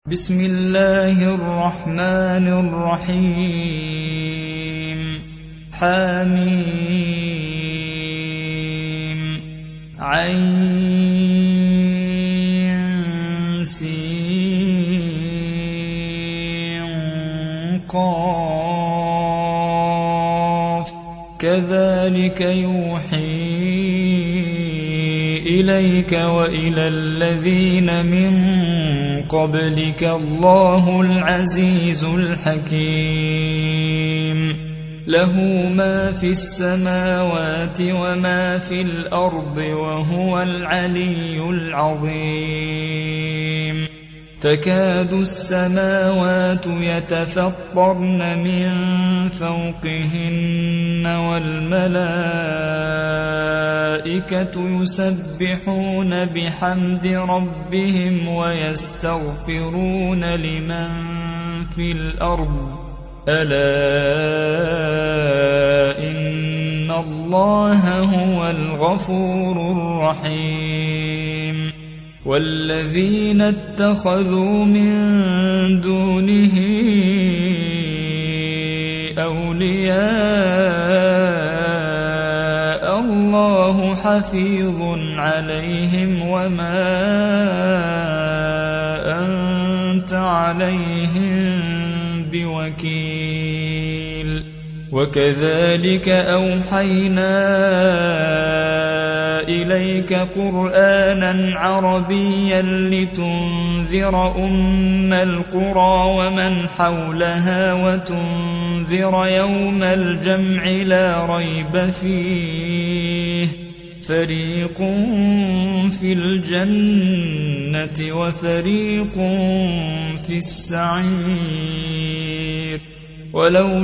بسم الله الرحمن الرحيم حميم عين سين قاف كذلك يوحي إليك وإلى الذين من قبلك الله العزيز الحكيم له ما في السماوات وما في الأرض وهو العلي العظيم تكاد السماوات يتفطرن من فوقهن والملائكة يسبحون بحمد ربهم ويستغفرون لمن في الأرض ألا إن الله هو الغفور الرحيم والذين اتخذوا من دونه أولياء الله حفيظ عليهم وما أنت عليهم بوكيل وكذلك أوحينا إليك قرآنا عربيا لتنذر أم القرى ومن حولها وتنذر يوم الجمع لا ريب فيه فريق في الجنة وفريق في السعير ولو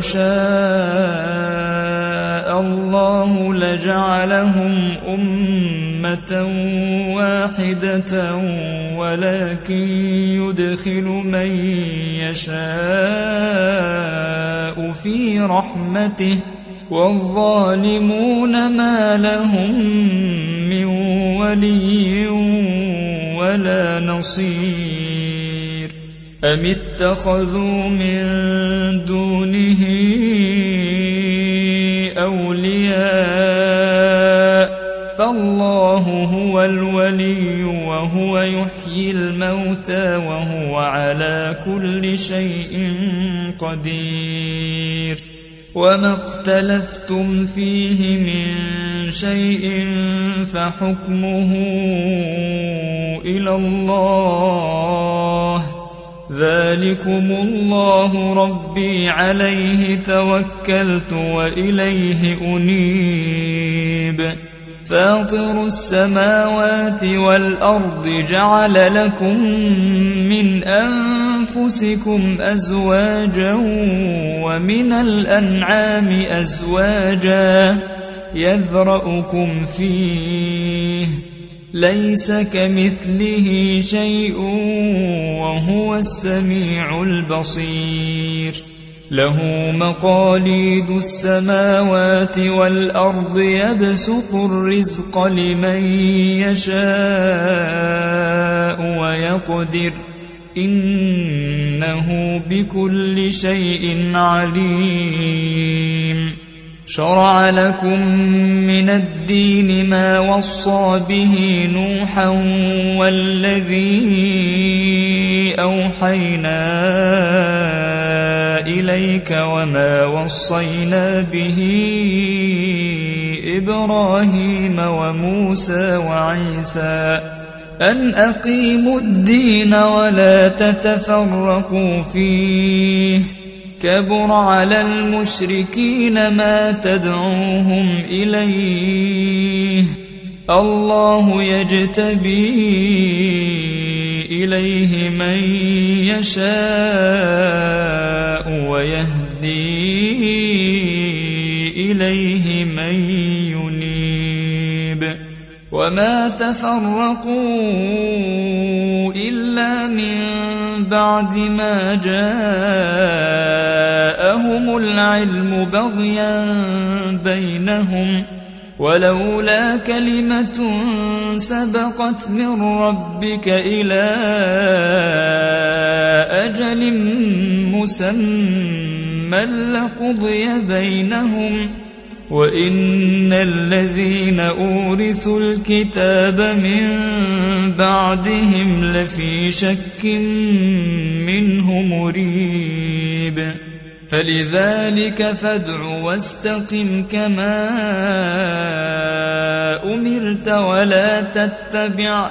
شاء الله لجعلهم أمة واحدة ولكن يدخل من يشاء في رحمته والظالمون ما لهم من ولي ولا نصير أم اتخذوا من دونه أولياء فالله هو الولي وهو يحيي الموتى وهو على كل شيء قدير وما اختلفتم فيه من شيء فحكمه إلى الله ذلكم الله ربي عليه توكلت وإليه أنيب فاطر السماوات والأرض جعل لكم من أنفسكم أزواجا ومن الأنعام أزواجا يذرأكم فيه ليس كمثله شيء وهو السميع البصير له مقاليد السماوات والأرض يبسط الرزق لمن يشاء ويقدر إنه بكل شيء عليم شرع لكم من الدين ما وصى به نوحا والذي أوحينا إليك وما وصينا به إبراهيم وموسى وعيسى أن أقيموا الدين ولا تتفرقوا فيه كبر على المشركين ما تدعوهم إليه الله يجتبي إليه من يشاء ويهدي إليه من ينيب وما تفرقوا إلا من بعد ما جاءهم العلم بغيا بينهم ولولا كلمة سبقت من ربك إلى لأجل مسمى لقضي بينهم وإن الذين أورثوا الكتاب من بعدهم لفي شك منه مريب فلذلك فادع واستقم كما أمرت ولا تتبع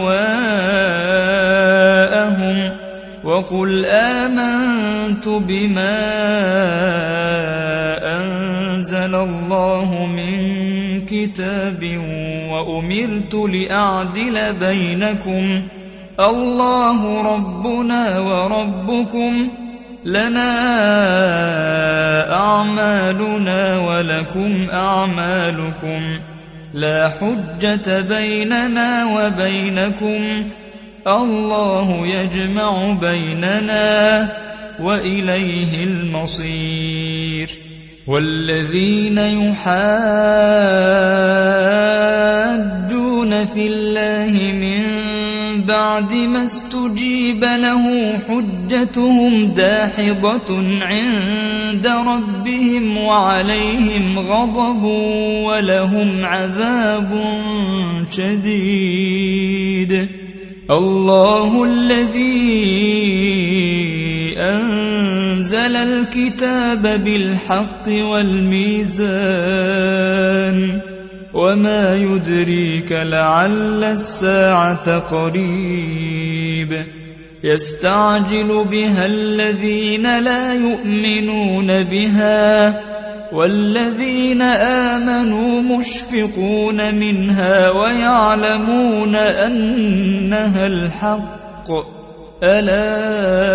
أهواءهم وقل آمنت بما أنزل الله من كتاب وأمرت لأعدل بينكم الله ربنا وربكم لنا أعمالنا ولكم أعمالكم لا حجة بيننا وبينكم الله يجمع بيننا وإليه المصير والذين يحاجون في الله من بعد ما استجيب له حجتهم داحضة عند ربهم وعليهم غضب ولهم عذاب شديد الله الذي أنزل الكتاب بالحق والميزان وما يدريك لعل الساعة قريب يستعجل بها الذين لا يؤمنون بها والذين آمنوا مشفقون منها ويعلمون أنها الحق ألا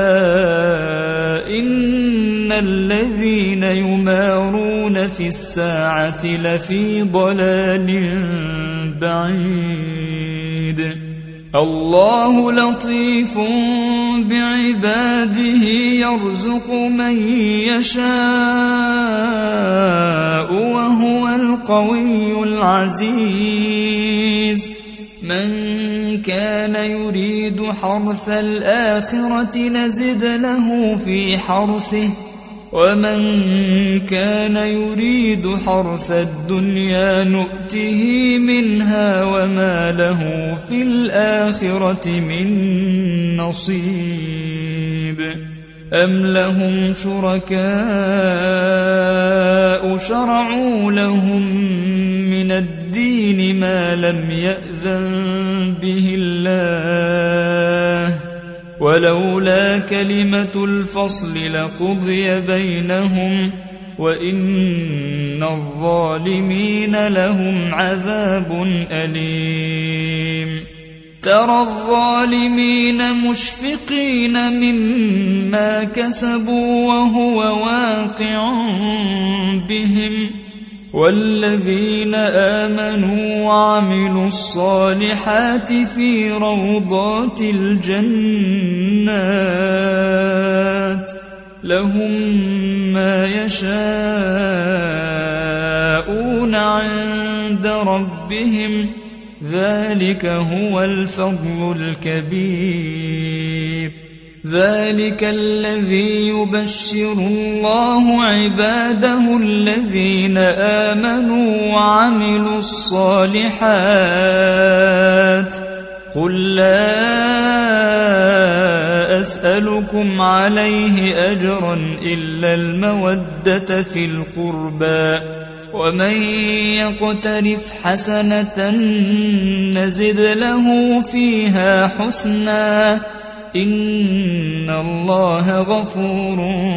إن الذين يمارون في الساعة لفي ضلال بعيد الله لطيف بعباده يرزق من يشاء وهو القوي العزيز من كان يريد حرث الآخرة نزد له في حرثه ومن كان يريد حرث الدنيا نؤته منها وما له في الآخرة من نصيب أم لهم شركاء شرعوا لهم من الدين ما لم يأذن به الله ولولا كلمة الفصل لقضي بينهم وإن الظالمين لهم عذاب أليم ترى الظالمين مشفقين مما كسبوا وهو واقع بهم والذين آمنوا وعملوا الصالحات في روضات الجنات لهم ما يشاءون عند ربهم ذلك هو الفضل الكبير ذلك الذي يبشر الله عباده الذين آمنوا وعملوا الصالحات قل لا أسألكم عليه أجرا إلا المودة في القربى ومن يقترف حسنة نزد له فيها حسنا إن الله غفور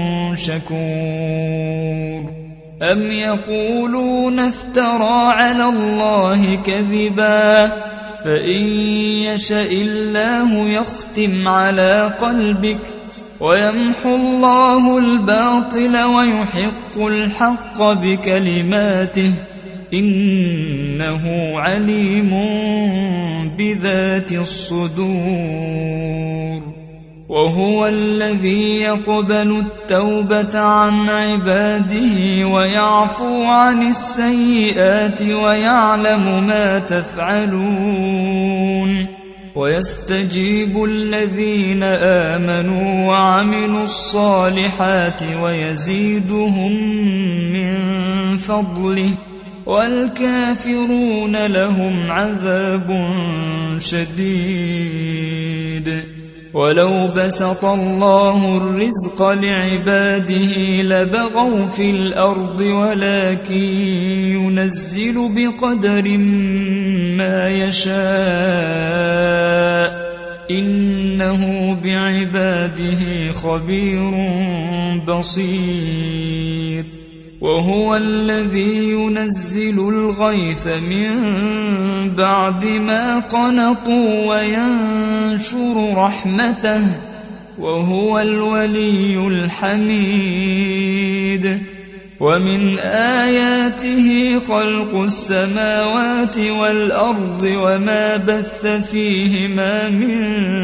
شكور أم يقولون افترى على الله كذبا فإن يشاء الله يختم على قلبك ويمحو الله الباطل ويحق الحق بكلماته إنه عليم بذات الصدور وهو الذي يقبل التوبة عن عباده ويعفو عن السيئات ويعلم ما تفعلون ويستجيب الذين آمنوا وعملوا الصالحات ويزيدهم من فضله والكافرون لهم عذاب شديد. ولو بسط الله الرزق لعباده لبغوا في الأرض ولكن ينزل بقدر ما يشاء إنه بعباده خبير بصير. وهو الذي ينزل الغيث من بعد ما قنطوا وينشر رحمته وهو الولي الحميد. ومن آياته خلق السماوات والأرض وما بث فيهما من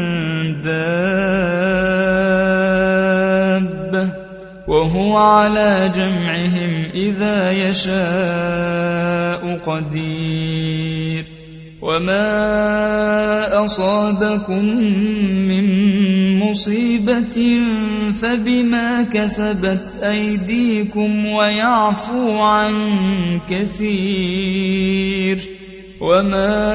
دابة وهو على جمعهم إذا يشاء قدير. وما أصابكم من مصيبة فبما كسبت أيديكم ويعفو عن كثير. وما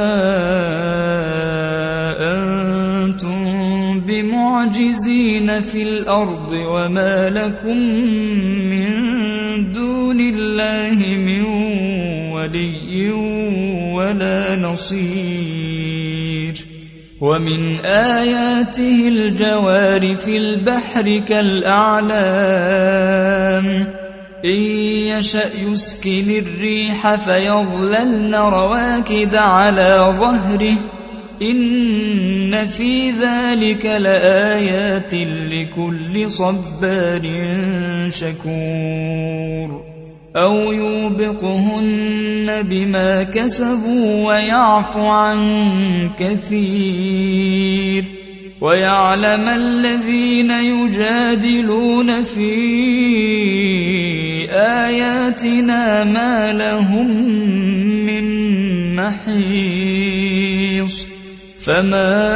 أنتم بمعجزين في الأرض وما لكم من دون الله من ولي ولا نصير. ومن آياته الجوار في البحر كالأعلام إن يشأ يسكن الريح فيظللن رواكد على ظهره إن في ذلك لآيات لكل صبار شكور. أو يوبقهن بما كسبوا ويعفو عن كثير. ويعلم الذين يجادلون في آياتنا ما لهم من محيص. فما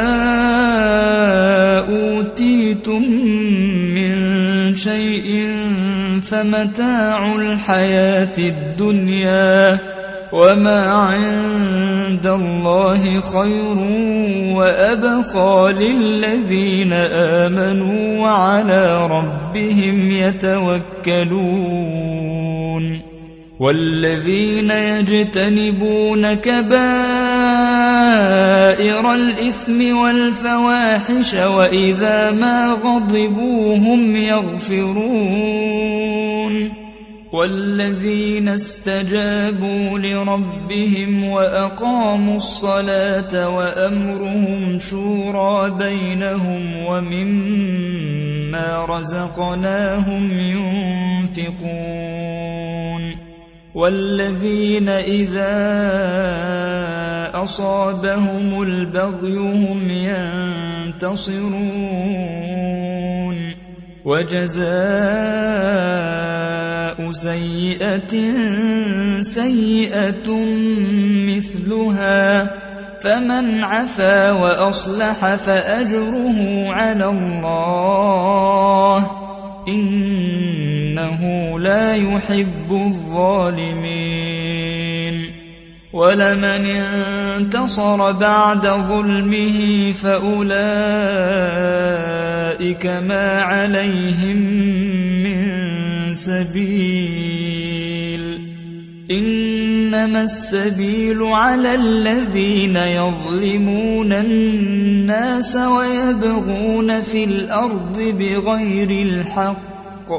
أوتيتم من شيء فمتاع الحياة الدنيا وما عند الله خير وأبقى للذين آمنوا وعلى ربهم يتوكلون. والذين يجتنبون كبائر الإثم والفواحش وإذا ما غضبوا هم يغفرون. والذين استجابوا لربهم وأقاموا الصلاة وأمرهم شورى بينهم ومما رزقناهم ينفقون. والذين إذا أصابهم البغي هم ينتصرون. وجزاء سيئة سيئة مثلها فمن عفا وأصلح فأجره على الله إنه لا يحب الظالمين. ولمن انتصر بعد ظلمه فأولئك ما عليهم من سبيل. إنما السبيل على الذين يظلمون الناس ويبغون في الأرض بغير الحق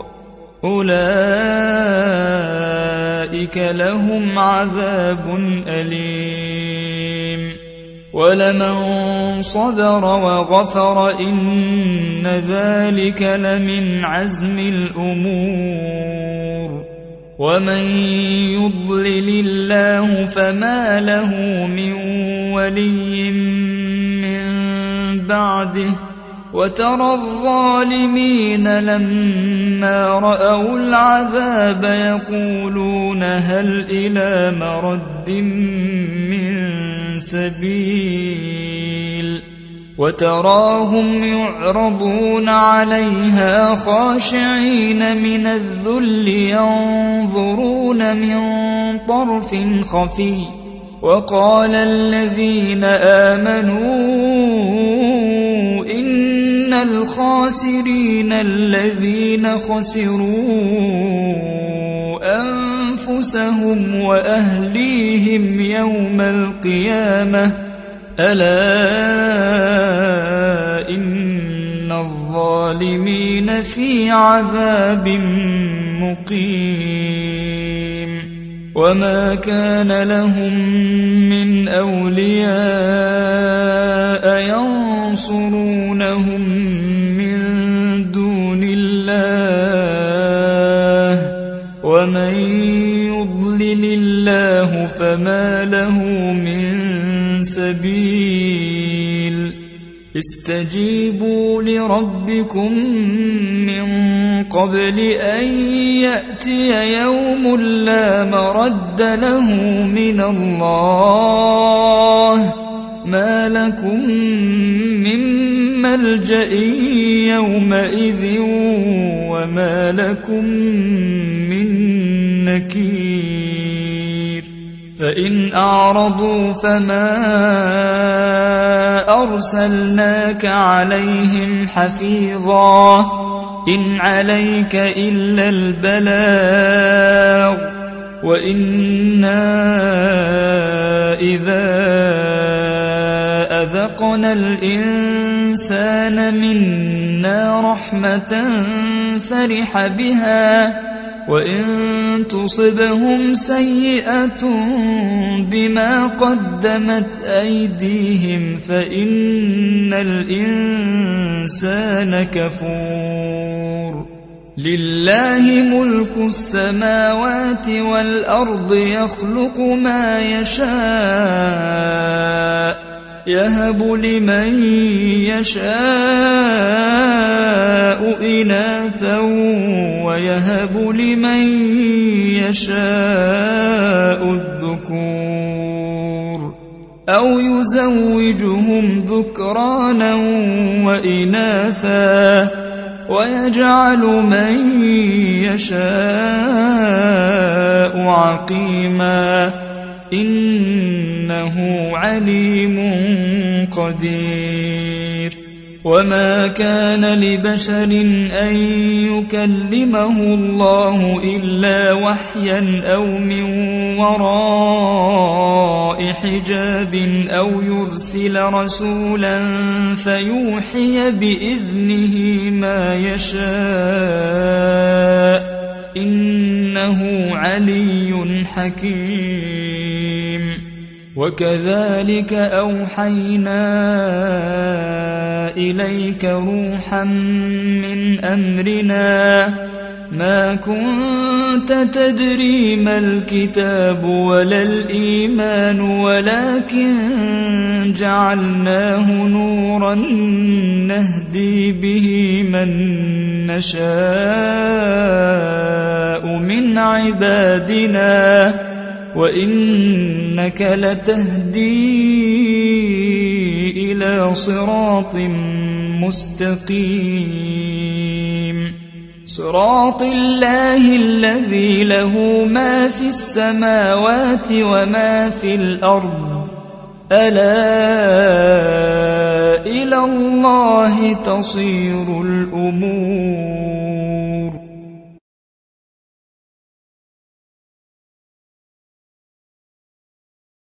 أولئك لهم عذاب أليم. ولمن صبر وغفر إن ذلك لمن عزم الأمور. ومن يضلل الله فما له من ولي من بعده. وترى الظالمين لما رأوا العذاب يقولون هل إلى مرد من سبيل وتراهم يعرضون عليها خاشعين من الذل ينظرون من طرف خفي وقال الذين آمنوا إن الخاسرين الذين خسروا أنفسهم وأهليهم يوم القيامة ألا إن الظالمين في عذاب مقيم وما كان لهم من أولياء ينصرونهم من دون الله ومن يضلل الله فما له من سبيل استجيبوا لربكم من قبل أن يأتي يوم لا مرد له من الله ما لكم من ملجأ يومئذ وما لكم من نكير فإن أعرضوا فما أرسلناك عليهم حفيظا إن عليك إلا البلاغ وإنا إذا أذقنا الإنسان منا رحمة فرح بها وإن تصبهم سيئة بما قدمت أيديهم فإن الإنسان كفور لله ملك السماوات والأرض يخلق ما يشاء يهب لمن يشاء إناثا ويهب لمن يشاء الذكور أو يزوجهم ذكرانا وإناثا ويجعل من يشاء عقيما إنه عليم قدير وما كان لبشر أن يكلمه الله إلا وحيا أو من وراء حجاب أو يرسل رسولا فيوحي بإذنه ما يشاء إنه علي حكيم وكذلك أوحينا إليك روحا من أمرنا ما كنت تدري ما الكتاب ولا الإيمان ولكن جعلناه نورا نهدي به من نشاء من عبادنا وإنك لتهدي إلى صراط مستقيم صراط الله الذي له ما في السماوات وما في الأرض ألا إلى الله تصير الأمور